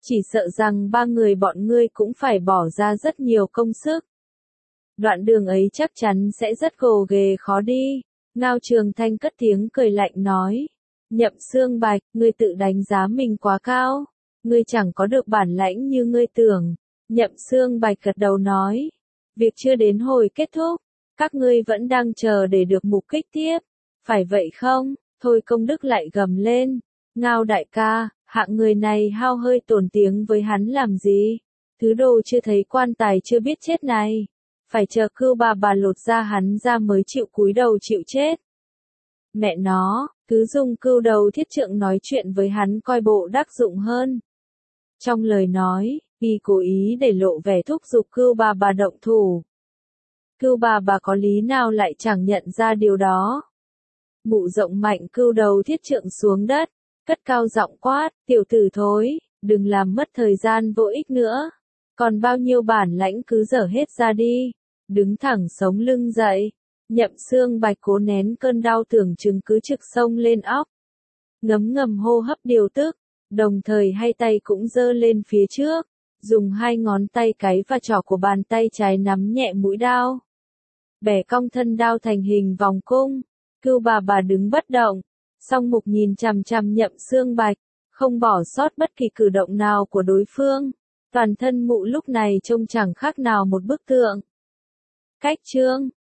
Chỉ sợ rằng ba người bọn ngươi cũng phải bỏ ra rất nhiều công sức. Đoạn đường ấy chắc chắn sẽ rất gồ ghề khó đi. Ngao Trường Thanh cất tiếng cười lạnh nói. Nhậm Xương Bạch, ngươi tự đánh giá mình quá cao. Ngươi chẳng có được bản lãnh như ngươi tưởng. Nhậm Xương Bạch gật đầu nói. Việc chưa đến hồi kết thúc. Các ngươi vẫn đang chờ để được mục kích tiếp. Phải vậy không? Thôi Công Đức lại gầm lên. Ngao đại ca, hạng người này hao hơi tổn tiếng với hắn làm gì? Thứ đồ chưa thấy quan tài chưa biết chết này. Phải chờ Cưu bà bà lột ra hắn ra mới chịu cúi đầu chịu chết. Mẹ nó, cứ dùng cưu đầu thiết trượng nói chuyện với hắn coi bộ đắc dụng hơn. Trong lời nói, y cố ý để lộ vẻ thúc giục Cưu bà bà động thủ. Cưu bà bà có lý nào lại chẳng nhận ra điều đó. Mụ rộng mạnh cưu đầu thiết trượng xuống đất, cất cao giọng quát, tiểu tử thối, đừng làm mất thời gian vô ích nữa. Còn bao nhiêu bản lãnh cứ dở hết ra đi. Đứng thẳng sống lưng dậy. Nhậm Xương Bạch cố nén cơn đau tưởng chừng cứ trực sông lên óc. Ngấm ngầm hô hấp điều tức, đồng thời hai tay cũng giơ lên phía trước, dùng hai ngón tay cái và trỏ của bàn tay trái nắm nhẹ mũi đao. Bẻ cong thân đao thành hình vòng cung, Cưu bà bà đứng bất động, song mục nhìn chằm chằm Nhậm Xương Bạch, không bỏ sót bất kỳ cử động nào của đối phương. Toàn thân mụ lúc này trông chẳng khác nào một bức tượng. Cách chương